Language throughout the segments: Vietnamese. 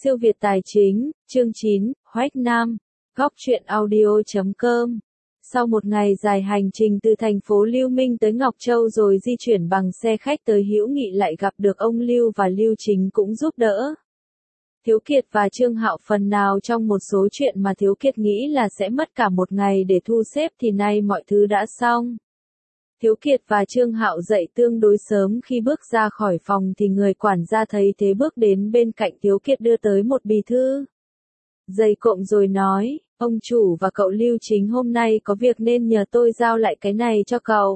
Siêu Việt Tài Chính, chương 9, Hoách Nam, Góc truyện audio.com. Sau một ngày dài hành trình từ thành phố Lưu Minh tới Ngọc Châu rồi di chuyển bằng xe khách tới Hữu Nghị lại gặp được ông Lưu và Lưu Chính cũng giúp đỡ. Thiếu Kiệt và Trương Hạo phần nào trong một số chuyện mà Thiếu Kiệt nghĩ là sẽ mất cả một ngày để thu xếp thì nay mọi thứ đã xong. Thiếu Kiệt và Trương Hạo dậy tương đối sớm, khi bước ra khỏi phòng thì người quản gia thấy thế bước đến bên cạnh Thiếu Kiệt đưa tới một bì thư. Dày cộm rồi nói, ông chủ và cậu Lưu Chính hôm nay có việc nên nhờ tôi giao lại cái này cho cậu.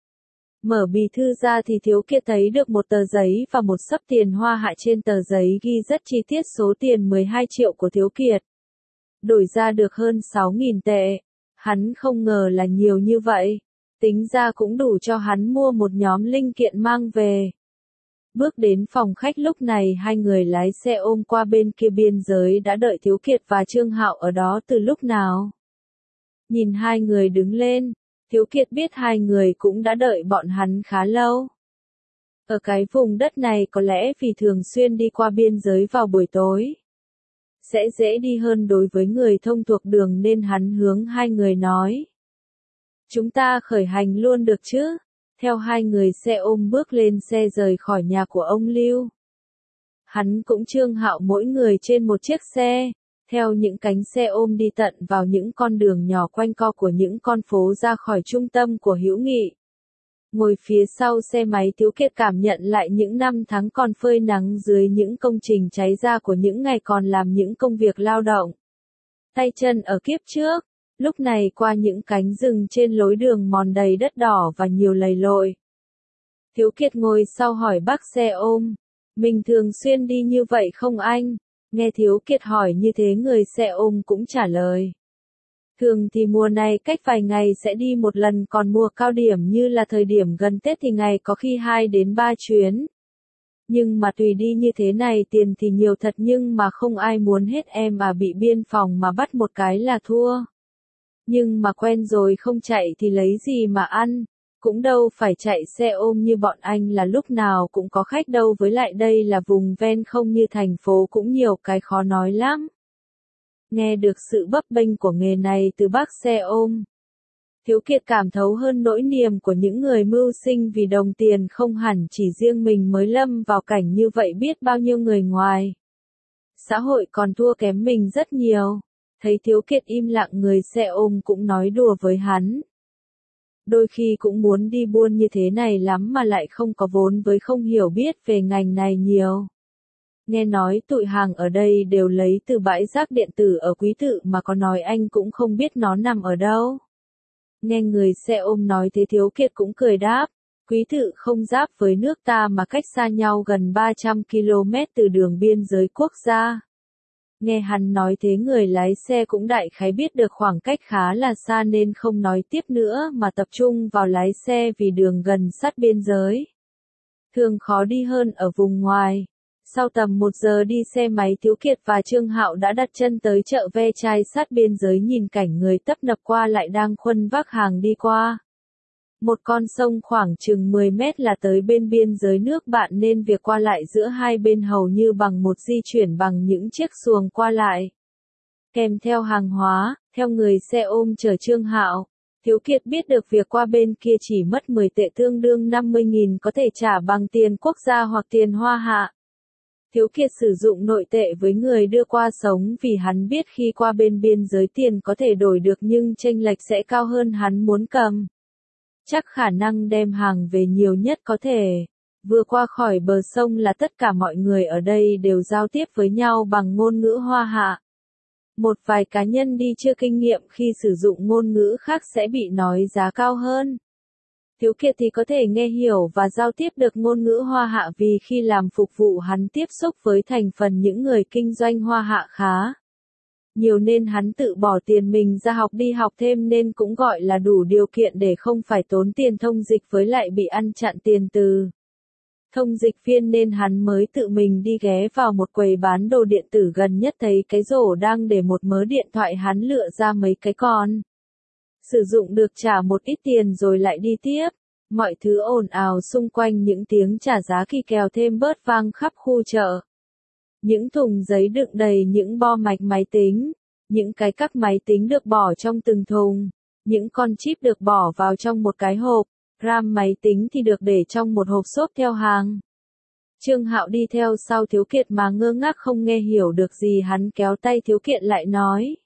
Mở bì thư ra thì Thiếu Kiệt thấy được một tờ giấy và một xấp tiền hoa hạ, trên tờ giấy ghi rất chi tiết số tiền 12 triệu của Thiếu Kiệt. Đổi ra được hơn 6.000 tệ. Hắn không ngờ là nhiều như vậy. Tính ra cũng đủ cho hắn mua một nhóm linh kiện mang về. Bước đến phòng khách lúc này hai người lái xe ôm qua bên kia biên giới đã đợi Thiếu Kiệt và Trương Hạo ở đó từ lúc nào. Nhìn hai người đứng lên, Thiếu Kiệt biết hai người cũng đã đợi bọn hắn khá lâu. Ở cái vùng đất này có lẽ vì thường xuyên đi qua biên giới vào buổi tối, sẽ dễ đi hơn đối với người thông thuộc đường nên hắn hướng hai người nói. Chúng ta khởi hành luôn được chứ? Theo hai người xe ôm bước lên xe rời khỏi nhà của ông Lưu. Hắn cũng Trương Hạo mỗi người trên một chiếc xe, theo những cánh xe ôm đi tận vào những con đường nhỏ quanh co của những con phố ra khỏi trung tâm của Hữu Nghị. Ngồi phía sau xe máy, Thiếu Kiệt cảm nhận lại những năm tháng còn phơi nắng dưới những công trình cháy ra của những ngày còn làm những công việc lao động tay chân ở kiếp trước. Lúc này qua những cánh rừng trên lối đường mòn đầy đất đỏ và nhiều lầy lội. Thiếu Kiệt ngồi sau hỏi bác xe ôm, mình thường xuyên đi như vậy không anh? Nghe Thiếu Kiệt hỏi như thế, người xe ôm cũng trả lời. Thường thì mùa này cách vài ngày sẽ đi một lần, còn mùa cao điểm như là thời điểm gần Tết thì ngày có khi 2 đến 3 chuyến. Nhưng mà tùy đi như thế này tiền thì nhiều thật, nhưng mà không ai muốn hết em à, bị biên phòng mà bắt một cái là thua. Nhưng mà quen rồi không chạy thì lấy gì mà ăn, cũng đâu phải chạy xe ôm như bọn anh là lúc nào cũng có khách đâu, với lại đây là vùng ven không như thành phố, cũng nhiều cái khó nói lắm. Nghe được sự bấp bênh của nghề này từ bác xe ôm, Thiếu Kiệt cảm thấu hơn nỗi niềm của những người mưu sinh vì đồng tiền, không hẳn chỉ riêng mình mới lâm vào cảnh như vậy, biết bao nhiêu người ngoài xã hội còn thua kém mình rất nhiều. Thấy Thiếu Kiệt im lặng, người xe ôm cũng nói đùa với hắn. Đôi khi cũng muốn đi buôn như thế này lắm mà lại không có vốn, với không hiểu biết về ngành này nhiều. Nghe nói tụi hàng ở đây đều lấy từ bãi rác điện tử ở Quý Tự, mà có nói anh cũng không biết nó nằm ở đâu. Nghe người xe ôm nói thế, Thiếu Kiệt cũng cười đáp. Quý Tự không giáp với nước ta mà cách xa nhau gần 300 km từ đường biên giới quốc gia. Nghe hắn nói thế, người lái xe cũng đại khái biết được khoảng cách khá là xa nên không nói tiếp nữa mà tập trung vào lái xe, vì đường gần sát biên giới thường khó đi hơn ở vùng ngoài. Sau tầm 1 giờ đi xe máy, Thiếu Kiệt và Trương Hạo đã đặt chân tới chợ ve chai sát biên giới, nhìn cảnh người tấp nập qua lại đang khuân vác hàng đi qua một con sông khoảng chừng 10 mét là tới bên biên giới nước bạn, nên việc qua lại giữa hai bên hầu như bằng một di chuyển bằng những chiếc xuồng qua lại. Kèm theo hàng hóa, theo người xe ôm chở Trương Hạo, Thiếu Kiệt biết được việc qua bên kia chỉ mất 10 tệ tương đương 50.000, có thể trả bằng tiền quốc gia hoặc tiền hoa hạ. Thiếu Kiệt sử dụng nội tệ với người đưa qua sống vì hắn biết khi qua bên biên giới tiền có thể đổi được nhưng chênh lệch sẽ cao hơn hắn muốn cầm. Chắc khả năng đem hàng về nhiều nhất có thể. Vừa qua khỏi bờ sông là tất cả mọi người ở đây đều giao tiếp với nhau bằng ngôn ngữ hoa hạ. Một vài cá nhân đi chưa kinh nghiệm khi sử dụng ngôn ngữ khác sẽ bị nói giá cao hơn. Thiếu Kiệt thì có thể nghe hiểu và giao tiếp được ngôn ngữ hoa hạ vì khi làm phục vụ hắn tiếp xúc với thành phần những người kinh doanh hoa hạ khá nhiều, nên hắn tự bỏ tiền mình ra học, đi học thêm nên cũng gọi là đủ điều kiện để không phải tốn tiền thông dịch, với lại bị ăn chặn tiền từ thông dịch viên nên hắn mới tự mình đi ghé vào một quầy bán đồ điện tử gần nhất, thấy cái rổ đang để một mớ điện thoại, hắn lựa ra mấy cái con sử dụng được, trả một ít tiền rồi lại đi tiếp. Mọi thứ ồn ào xung quanh, những tiếng trả giá kỳ kèo thêm bớt vang khắp khu chợ. Những thùng giấy đựng đầy những bo mạch máy tính, những cái các máy tính được bỏ trong từng thùng, những con chip được bỏ vào trong một cái hộp, RAM máy tính thì được để trong một hộp xốp theo hàng. Trương Hạo đi theo sau Thiếu Kiệt mà ngơ ngác không nghe hiểu được gì, hắn kéo tay Thiếu Kiệt lại nói.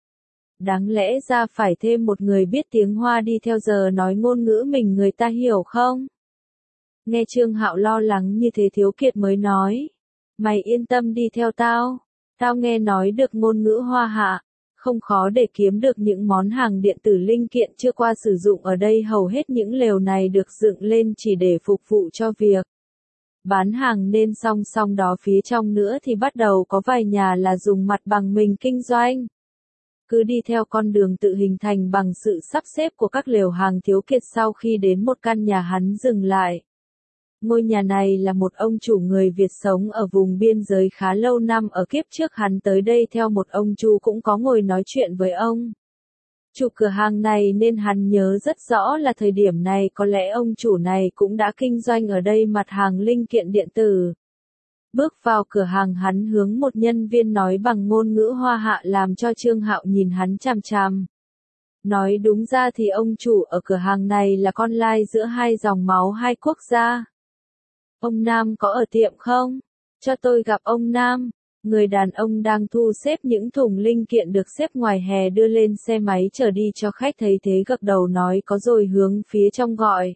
Đáng lẽ ra phải thêm một người biết tiếng Hoa đi theo, giờ nói ngôn ngữ mình người ta hiểu không? Nghe Trương Hạo lo lắng như thế, Thiếu Kiệt mới nói. Mày yên tâm đi theo tao. Tao nghe nói được ngôn ngữ Hoa Hạ. Không khó để kiếm được những món hàng điện tử linh kiện chưa qua sử dụng ở đây. Hầu hết những lều này được dựng lên chỉ để phục vụ cho việc bán hàng, nên song song đó phía trong nữa thì bắt đầu có vài nhà là dùng mặt bằng mình kinh doanh. Cứ đi theo con đường tự hình thành bằng sự sắp xếp của các lều hàng. Thiếu Kiệt sau khi đến một căn nhà hắn dừng lại. Ngôi nhà này là một ông chủ người Việt sống ở vùng biên giới khá lâu năm, ở kiếp trước hắn tới đây theo một ông chú cũng có ngồi nói chuyện với ông chủ cửa hàng này, nên hắn nhớ rất rõ là thời điểm này có lẽ ông chủ này cũng đã kinh doanh ở đây mặt hàng linh kiện điện tử. Bước vào cửa hàng, hắn hướng một nhân viên nói bằng ngôn ngữ Hoa Hạ làm cho Trương Hạo nhìn hắn chằm chằm. Nói đúng ra thì ông chủ ở cửa hàng này là con lai giữa hai dòng máu hai quốc gia. Ông Nam có ở tiệm không? Cho tôi gặp ông Nam. Người đàn ông đang thu xếp những thùng linh kiện được xếp ngoài hè đưa lên xe máy chở đi cho khách, thấy thế gật đầu nói có rồi hướng phía trong gọi.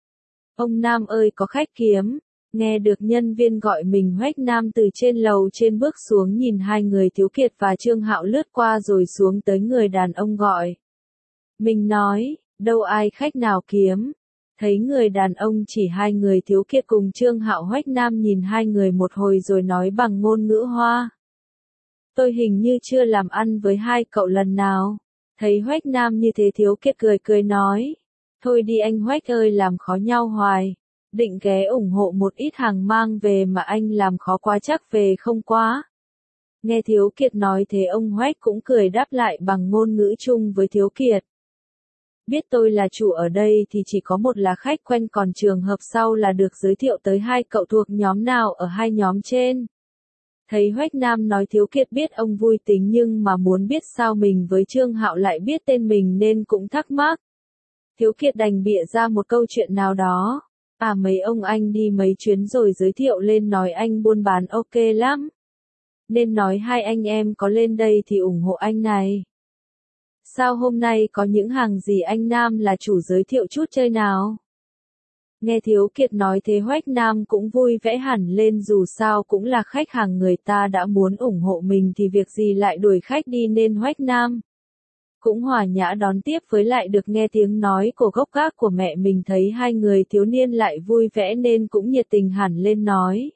Ông Nam ơi, có khách kiếm. Nghe được nhân viên gọi mình Hoách Nam từ trên lầu trên bước xuống, nhìn hai người Thiếu Kiệt và Trương Hạo lướt qua rồi xuống tới người đàn ông gọi. Mình nói, đâu ai khách nào kiếm. Thấy người đàn ông chỉ hai người Thiếu Kiệt cùng Trương Hạo, Hoách Nam nhìn hai người một hồi rồi nói bằng ngôn ngữ Hoa. Tôi hình như chưa làm ăn với hai cậu lần nào. Thấy Hoách Nam như thế, Thiếu Kiệt cười cười nói. Thôi đi anh Hoách ơi, làm khó nhau hoài. Định ghé ủng hộ một ít hàng mang về mà anh làm khó quá chắc về không quá. Nghe Thiếu Kiệt nói thế, ông Hoách cũng cười đáp lại bằng ngôn ngữ chung với Thiếu Kiệt. Biết tôi là chủ ở đây thì chỉ có một là khách quen, còn trường hợp sau là được giới thiệu tới hai cậu thuộc nhóm nào ở hai nhóm trên. Thấy Hoách Nam nói Thiếu Kiệt biết ông vui tính, nhưng mà muốn biết sao mình với Trương Hạo lại biết tên mình nên cũng thắc mắc. Thiếu Kiệt đành bịa ra một câu chuyện nào đó. À, mấy ông anh đi mấy chuyến rồi giới thiệu lên nói anh buôn bán ok lắm. Nên nói hai anh em có lên đây thì ủng hộ anh này. Sao hôm nay có những hàng gì anh Nam là chủ giới thiệu chút chơi nào? Nghe Thiếu Kiệt nói thế, Hoách Nam cũng vui vẻ hẳn lên, dù sao cũng là khách hàng người ta đã muốn ủng hộ mình thì việc gì lại đuổi khách đi, nên Hoách Nam cũng hòa nhã đón tiếp, với lại được nghe tiếng nói của gốc gác của mẹ mình, thấy hai người thiếu niên lại vui vẻ nên cũng nhiệt tình hẳn lên nói.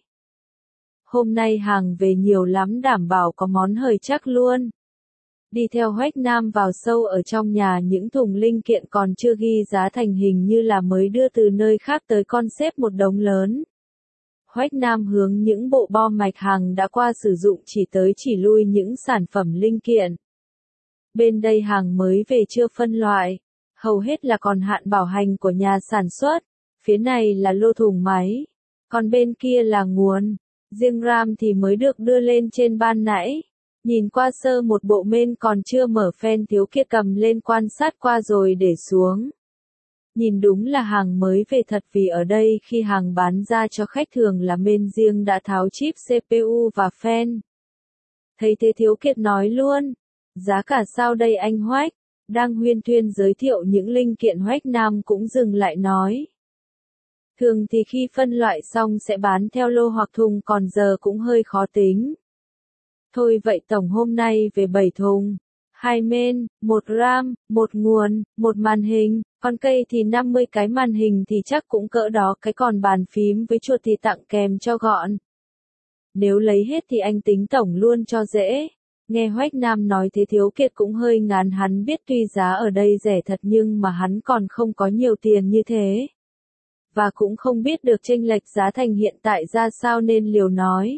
Hôm nay hàng về nhiều lắm, đảm bảo có món hời chắc luôn. Đi theo Hoách Nam vào sâu ở trong nhà, những thùng linh kiện còn chưa ghi giá thành, hình như là mới đưa từ nơi khác tới, con xếp một đống lớn. Hoách Nam hướng những bộ bo mạch hàng đã qua sử dụng chỉ tới chỉ lui những sản phẩm linh kiện. Bên đây hàng mới về chưa phân loại, hầu hết là còn hạn bảo hành của nhà sản xuất. Phía này là lô thùng máy, còn bên kia là nguồn. Riêng RAM thì mới được đưa lên trên ban nãy. Nhìn qua sơ một bộ men còn chưa mở phen, Thiếu Kiệt cầm lên quan sát qua rồi để xuống. Nhìn đúng là hàng mới về thật, vì ở đây khi hàng bán ra cho khách thường là men riêng đã tháo chip CPU và phen. Thấy thế Thiếu Kiệt nói luôn. Giá cả sao đây anh Hoách? Đang huyên thuyên giới thiệu những linh kiện, Hoách Nam cũng dừng lại nói. Thường thì khi phân loại xong sẽ bán theo lô hoặc thùng, còn giờ cũng hơi khó tính. Thôi vậy tổng hôm nay về 7 thùng, 2 men, 1 RAM, 1 nguồn, 1 màn hình, con cây thì 50 cái, màn hình thì chắc cũng cỡ đó cái, còn bàn phím với chuột thì tặng kèm cho gọn. Nếu lấy hết thì anh tính tổng luôn cho dễ. Nghe Hoách Nam nói thế, Thiếu Kiệt cũng hơi ngán, hắn biết tuy giá ở đây rẻ thật nhưng mà hắn còn không có nhiều tiền như thế. Và cũng không biết được chênh lệch giá thành hiện tại ra sao nên liều nói.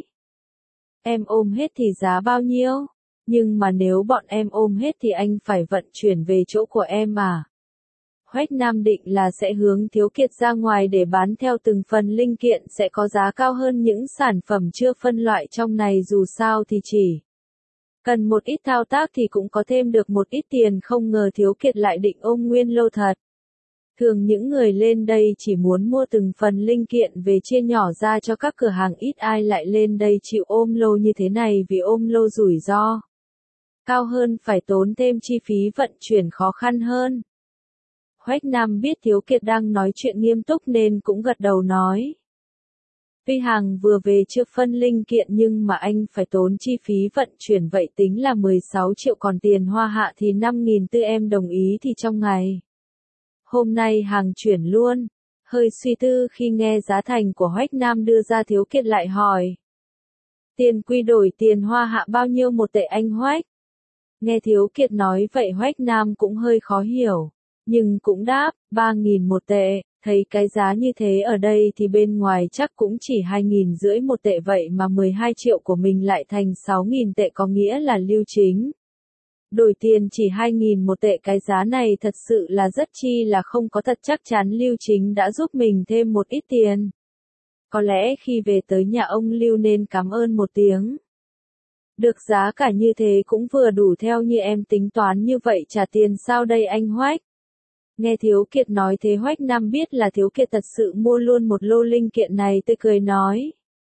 Em ôm hết thì giá bao nhiêu? Nhưng mà nếu bọn em ôm hết thì anh phải vận chuyển về chỗ của em à? Hoách Nam định là sẽ hướng Thiếu Kiệt ra ngoài để bán theo từng phần linh kiện sẽ có giá cao hơn những sản phẩm chưa phân loại trong này, dù sao thì chỉ cần một ít thao tác thì cũng có thêm được một ít tiền, không ngờ Thiếu Kiệt lại định ôm nguyên lô thật. Thường những người lên đây chỉ muốn mua từng phần linh kiện về chia nhỏ ra cho các cửa hàng, ít ai lại lên đây chịu ôm lô như thế này, vì ôm lô rủi ro cao hơn, phải tốn thêm chi phí vận chuyển khó khăn hơn. Hoách Nam biết Thiếu Kiệt đang nói chuyện nghiêm túc nên cũng gật đầu nói. Tuy hàng vừa về chưa phân linh kiện nhưng mà anh phải tốn chi phí vận chuyển, vậy tính là 16 triệu, còn tiền hoa hạ thì 5.000 tư, em đồng ý thì trong ngày hôm nay hàng chuyển luôn. Hơi suy tư khi nghe giá thành của Hoách Nam đưa ra, Thiếu Kiệt lại hỏi. Tiền quy đổi tiền hoa hạ bao nhiêu một tệ anh Hoách? Nghe Thiếu Kiệt nói vậy Hoách Nam cũng hơi khó hiểu, nhưng cũng đáp, 3.000 một tệ. Thấy cái giá như thế ở đây thì bên ngoài chắc cũng chỉ 2.500 một tệ, vậy mà 12 triệu của mình lại thành 6.000 tệ, có nghĩa là Lưu Chính đổi tiền chỉ 2.000 một tệ. Cái giá này thật sự là rất chi là không có thật, chắc chắn Lưu Chính đã giúp mình thêm một ít tiền. Có lẽ khi về tới nhà ông Lưu nên cảm ơn một tiếng. Được, giá cả như thế cũng vừa đủ, theo như em tính toán như vậy trả tiền sao đây anh Hoách? Nghe Thiếu Kiệt nói thế Hoách Nam biết là Thiếu Kiệt thật sự mua luôn một lô linh kiện này, tươi cười nói.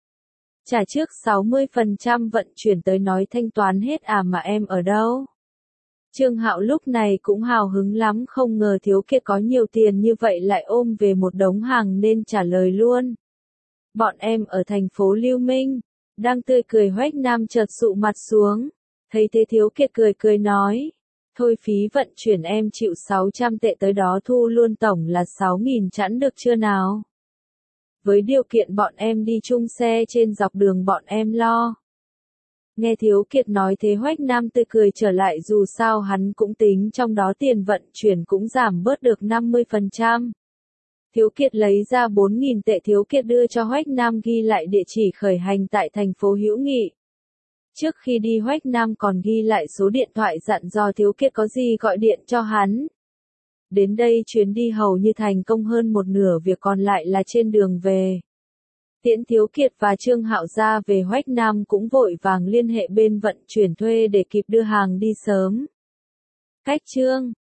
Trả trước 60% vận chuyển tới, nói thanh toán hết à, mà em ở đâu? Trương Hạo lúc này cũng hào hứng lắm, không ngờ Thiếu Kiệt có nhiều tiền như vậy lại ôm về một đống hàng nên trả lời luôn. Bọn em ở thành phố Lưu Minh. Đang tươi cười Hoách Nam chợt sụ mặt xuống. Thấy thế Thiếu Kiệt cười nói. Thôi phí vận chuyển em chịu 600 tệ tới đó thu luôn, tổng là 6.000 chẵn được chưa nào? Với điều kiện bọn em đi chung xe trên dọc đường bọn em lo. Nghe Thiếu Kiệt nói thế Hoách Nam tươi cười trở lại, dù sao hắn cũng tính trong đó tiền vận chuyển cũng giảm bớt được 50%. Thiếu Kiệt lấy ra 4.000 tệ, Thiếu Kiệt đưa cho Hoách Nam ghi lại địa chỉ khởi hành tại thành phố Hữu Nghị. Trước khi đi Hoách Nam còn ghi lại số điện thoại dặn dò Thiếu Kiệt có gì gọi điện cho hắn. Đến đây chuyến đi hầu như thành công, hơn một nửa việc còn lại là trên đường về. Tiễn Thiếu Kiệt và Trương Hạo ra về, Hoách Nam cũng vội vàng liên hệ bên vận chuyển thuê để kịp đưa hàng đi sớm. Cách chương